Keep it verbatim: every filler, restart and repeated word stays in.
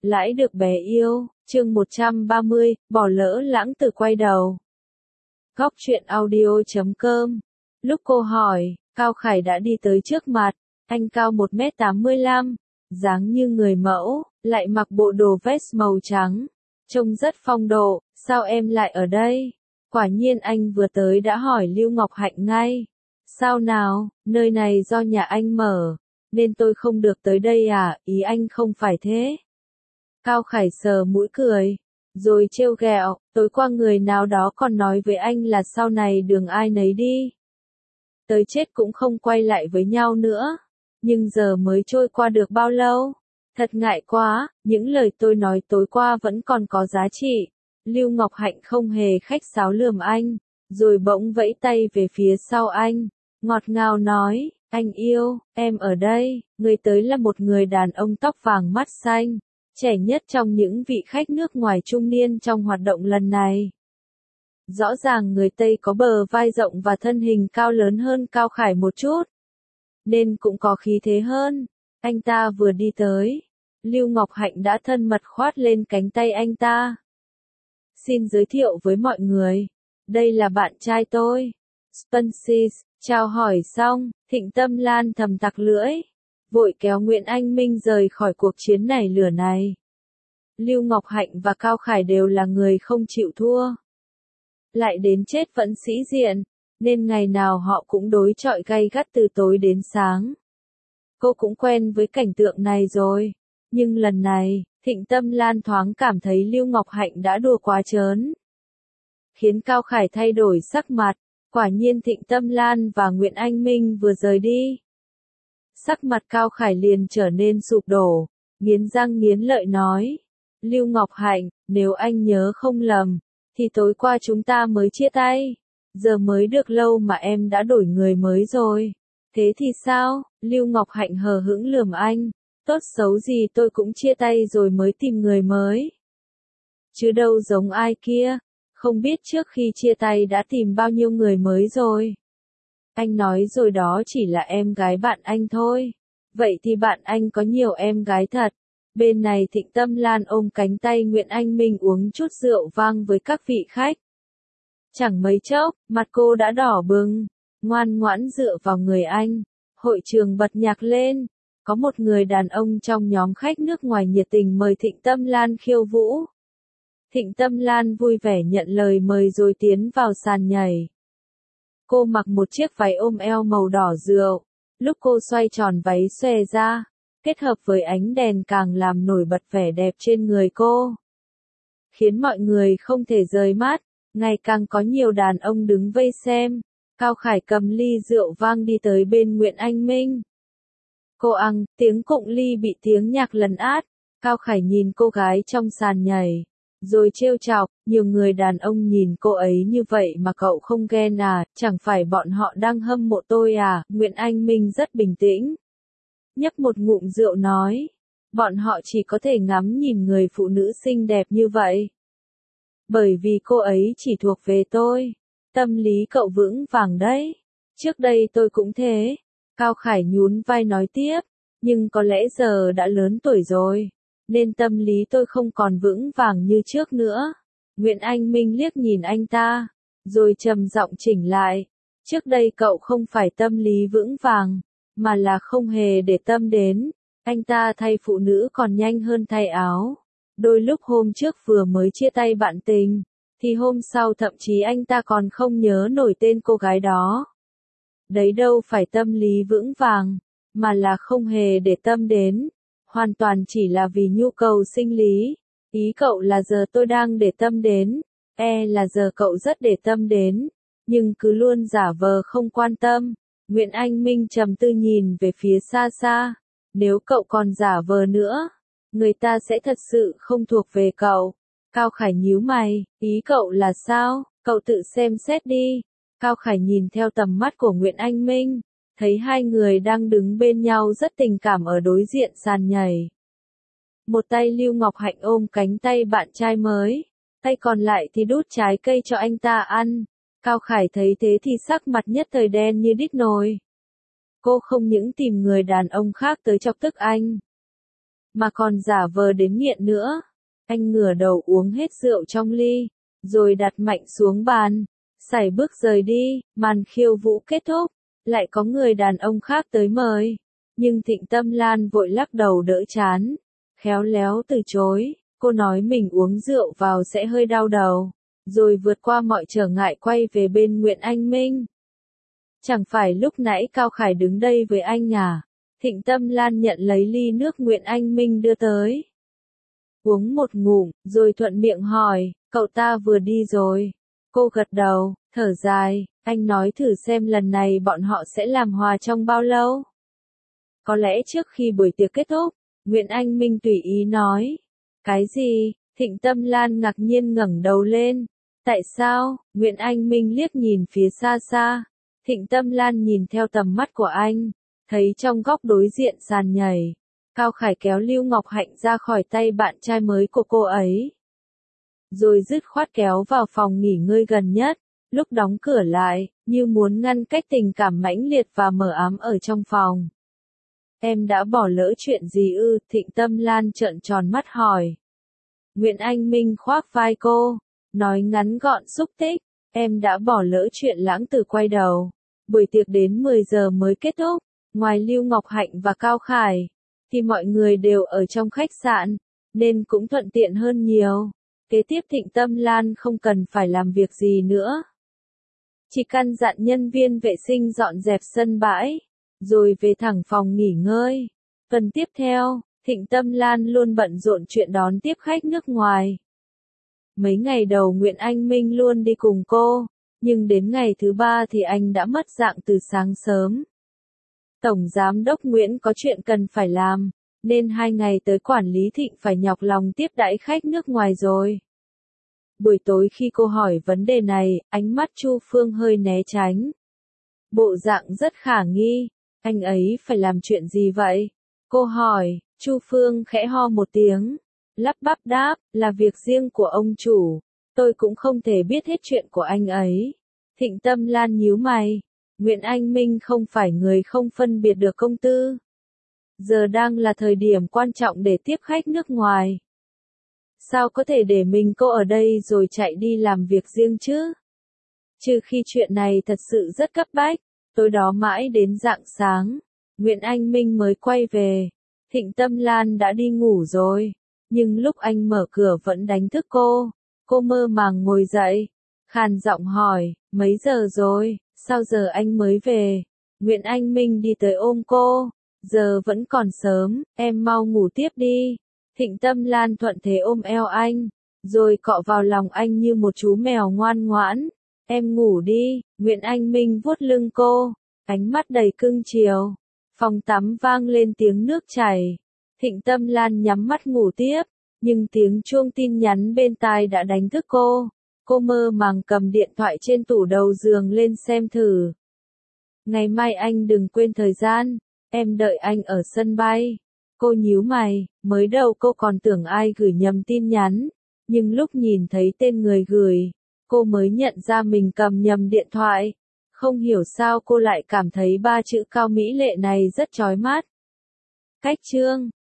Lãi được bé yêu, chương một trăm ba mươi, bỏ lỡ lãng tử quay đầu. Góc truyện audio chấm com. Lúc cô hỏi, Cao Khải đã đi tới trước mặt. Anh cao một mét tám mươi lăm, dáng như người mẫu, lại mặc bộ đồ vest màu trắng. Trông rất phong độ, sao em lại ở đây? Quả nhiên anh vừa tới đã hỏi Lưu Ngọc Hạnh ngay. Sao nào, nơi này do nhà anh mở, nên tôi không được tới đây à, ý anh không phải thế. Cao Khải sờ mũi cười, rồi trêu ghẹo, tối qua người nào đó còn nói với anh là sau này đường ai nấy đi. Tới chết cũng không quay lại với nhau nữa. Nhưng giờ mới trôi qua được bao lâu? Thật ngại quá, những lời tôi nói tối qua vẫn còn có giá trị. Lưu Ngọc Hạnh không hề khách sáo lườm anh, rồi bỗng vẫy tay về phía sau anh, ngọt ngào nói, anh yêu, em ở đây. Người tới là một người đàn ông tóc vàng mắt xanh, trẻ nhất trong những vị khách nước ngoài trung niên trong hoạt động lần này. Rõ ràng người Tây có bờ vai rộng và thân hình cao lớn hơn Cao Khải một chút, nên cũng có khí thế hơn. Anh ta vừa đi tới, Lưu Ngọc Hạnh đã thân mật khoát lên cánh tay anh ta. Xin giới thiệu với mọi người, đây là bạn trai tôi, Spencer. Chào hỏi xong, Thịnh Tâm Lan thầm tặc lưỡi, vội kéo Nguyễn Anh Minh rời khỏi cuộc chiến nảy lửa này. Lưu Ngọc Hạnh và Cao Khải đều là người không chịu thua, lại đến chết vẫn sĩ diện, nên ngày nào họ cũng đối chọi gay gắt từ tối đến sáng. Cô cũng quen với cảnh tượng này rồi, nhưng lần này, Thịnh Tâm Lan thoáng cảm thấy Lưu Ngọc Hạnh đã đùa quá trớn, khiến Cao Khải thay đổi sắc mặt. Quả nhiên Thịnh Tâm Lan và Nguyễn Anh Minh vừa rời đi, sắc mặt Cao Khải liền trở nên sụp đổ, nghiến răng nghiến lợi nói, Lưu Ngọc Hạnh, nếu anh nhớ không lầm, thì tối qua chúng ta mới chia tay, giờ mới được lâu mà em đã đổi người mới rồi. Thế thì sao? Lưu Ngọc Hạnh hờ hững lườm anh, tốt xấu gì tôi cũng chia tay rồi mới tìm người mới. Chứ đâu giống ai kia, không biết trước khi chia tay đã tìm bao nhiêu người mới rồi. Anh nói rồi đó chỉ là em gái bạn anh thôi. Vậy thì bạn anh có nhiều em gái thật. Bên này Thịnh Tâm Lan ôm cánh tay Nguyễn Anh Minh uống chút rượu vang với các vị khách. Chẳng mấy chốc, mặt cô đã đỏ bừng, ngoan ngoãn dựa vào người anh. Hội trường bật nhạc lên, có một người đàn ông trong nhóm khách nước ngoài nhiệt tình mời Thịnh Tâm Lan khiêu vũ. Thịnh Tâm Lan vui vẻ nhận lời mời rồi tiến vào sàn nhảy. Cô mặc một chiếc váy ôm eo màu đỏ rượu, lúc cô xoay tròn váy xòe ra, kết hợp với ánh đèn càng làm nổi bật vẻ đẹp trên người cô, khiến mọi người không thể rời mắt. Ngày càng có nhiều đàn ông đứng vây xem. Cao Khải cầm ly rượu vang đi tới bên Nguyễn Anh Minh. Cô ăn, tiếng cụng ly bị tiếng nhạc lấn át. Cao Khải nhìn cô gái trong sàn nhảy, rồi trêu chọc, nhiều người đàn ông nhìn cô ấy như vậy mà cậu không ghen à, chẳng phải bọn họ đang hâm mộ tôi à. Nguyễn Anh Minh rất bình tĩnh, nhấp một ngụm rượu nói, bọn họ chỉ có thể ngắm nhìn người phụ nữ xinh đẹp như vậy, bởi vì cô ấy chỉ thuộc về tôi. Tâm lý cậu vững vàng đấy. Trước đây tôi cũng thế. Cao Khải nhún vai nói tiếp, nhưng có lẽ giờ đã lớn tuổi rồi, nên tâm lý tôi không còn vững vàng như trước nữa. Nguyễn Anh Minh liếc nhìn anh ta, rồi trầm giọng chỉnh lại. Trước đây cậu không phải tâm lý vững vàng, mà là không hề để tâm đến. Anh ta thay phụ nữ còn nhanh hơn thay áo. Đôi lúc hôm trước vừa mới chia tay bạn tình, thì hôm sau thậm chí anh ta còn không nhớ nổi tên cô gái đó. Đấy đâu phải tâm lý vững vàng, mà là không hề để tâm đến. Hoàn toàn chỉ là vì nhu cầu sinh lý. Ý cậu là giờ tôi đang để tâm đến, e là giờ cậu rất để tâm đến, nhưng cứ luôn giả vờ không quan tâm. Nguyễn Anh Minh trầm tư nhìn về phía xa xa. Nếu cậu còn giả vờ nữa, người ta sẽ thật sự không thuộc về cậu. Cao Khải nhíu mày, ý cậu là sao? Cậu tự xem xét đi. Cao Khải nhìn theo tầm mắt của Nguyễn Anh Minh, thấy hai người đang đứng bên nhau rất tình cảm ở đối diện sàn nhảy. Một tay Lưu Ngọc Hạnh ôm cánh tay bạn trai mới, tay còn lại thì đút trái cây cho anh ta ăn. Cao Khải thấy thế thì sắc mặt nhất thời đen như đít nồi. Cô không những tìm người đàn ông khác tới chọc tức anh, mà còn giả vờ đến nghiện nữa. Anh ngửa đầu uống hết rượu trong ly, rồi đặt mạnh xuống bàn, sải bước rời đi. Màn khiêu vũ kết thúc, lại có người đàn ông khác tới mời, nhưng Thịnh Tâm Lan vội lắc đầu đỡ chán, khéo léo từ chối. Cô nói mình uống rượu vào sẽ hơi đau đầu, rồi vượt qua mọi trở ngại quay về bên Nguyễn Anh Minh. Chẳng phải lúc nãy Cao Khải đứng đây với anh à? Thịnh Tâm Lan nhận lấy ly nước Nguyễn Anh Minh đưa tới. Uống một ngụm, rồi thuận miệng hỏi, cậu ta vừa đi rồi. Cô gật đầu, thở dài, anh nói thử xem lần này bọn họ sẽ làm hòa trong bao lâu. Có lẽ trước khi buổi tiệc kết thúc, Nguyễn Anh Minh tùy ý nói. Cái gì? Thịnh Tâm Lan ngạc nhiên ngẩng đầu lên. Tại sao? Nguyễn Anh Minh liếc nhìn phía xa xa. Thịnh Tâm Lan nhìn theo tầm mắt của anh, thấy trong góc đối diện sàn nhảy, Cao Khải kéo Lưu Ngọc Hạnh ra khỏi tay bạn trai mới của cô ấy. Rồi dứt khoát kéo vào phòng nghỉ ngơi gần nhất, lúc đóng cửa lại, như muốn ngăn cách tình cảm mãnh liệt và mờ ám ở trong phòng. Em đã bỏ lỡ chuyện gì ư? Thịnh Tâm Lan trợn tròn mắt hỏi. Nguyễn Anh Minh khoác vai cô, nói ngắn gọn xúc tích, em đã bỏ lỡ chuyện lãng tử quay đầu. Buổi tiệc đến mười giờ mới kết thúc, ngoài Lưu Ngọc Hạnh và Cao Khải, thì mọi người đều ở trong khách sạn, nên cũng thuận tiện hơn nhiều. Kế tiếp Thịnh Tâm Lan không cần phải làm việc gì nữa. Chỉ căn dặn nhân viên vệ sinh dọn dẹp sân bãi, rồi về thẳng phòng nghỉ ngơi. Tuần tiếp theo, Thịnh Tâm Lan luôn bận rộn chuyện đón tiếp khách nước ngoài. Mấy ngày đầu Nguyễn Anh Minh luôn đi cùng cô, nhưng đến ngày thứ ba thì anh đã mất dạng từ sáng sớm. Tổng Giám đốc Nguyễn có chuyện cần phải làm, nên hai ngày tới quản lý Thịnh phải nhọc lòng tiếp đãi khách nước ngoài rồi. Buổi tối khi cô hỏi vấn đề này, ánh mắt Chu Phương hơi né tránh. Bộ dạng rất khả nghi, anh ấy phải làm chuyện gì vậy? Cô hỏi, Chu Phương khẽ ho một tiếng, lắp bắp đáp, là việc riêng của ông chủ, tôi cũng không thể biết hết chuyện của anh ấy. Thịnh Tâm Lan nhíu mày, Nguyễn Anh Minh không phải người không phân biệt được công tư. Giờ đang là thời điểm quan trọng để tiếp khách nước ngoài. Sao có thể để mình cô ở đây rồi chạy đi làm việc riêng chứ? Trừ khi chuyện này thật sự rất cấp bách. Tối đó mãi đến rạng sáng, Nguyễn Anh Minh mới quay về. Thịnh Tâm Lan đã đi ngủ rồi, nhưng lúc anh mở cửa vẫn đánh thức cô. Cô mơ màng ngồi dậy, khàn giọng hỏi, mấy giờ rồi, sao giờ anh mới về? Nguyễn Anh Minh đi tới ôm cô, giờ vẫn còn sớm, em mau ngủ tiếp đi. Thịnh Tâm Lan thuận thế ôm eo anh, rồi cọ vào lòng anh như một chú mèo ngoan ngoãn. Em ngủ đi. Nguyễn Anh Minh vuốt lưng cô, ánh mắt đầy cưng chiều. Phòng tắm vang lên tiếng nước chảy. Thịnh Tâm Lan nhắm mắt ngủ tiếp, nhưng tiếng chuông tin nhắn bên tai đã đánh thức cô. Cô mơ màng cầm điện thoại trên tủ đầu giường lên xem thử. Ngày mai anh đừng quên thời gian, em đợi anh ở sân bay. Cô nhíu mày, mới đầu cô còn tưởng ai gửi nhầm tin nhắn, nhưng lúc nhìn thấy tên người gửi, cô mới nhận ra mình cầm nhầm điện thoại. Không hiểu sao cô lại cảm thấy ba chữ Cao Mỹ Lệ này rất chói mắt. Cách chương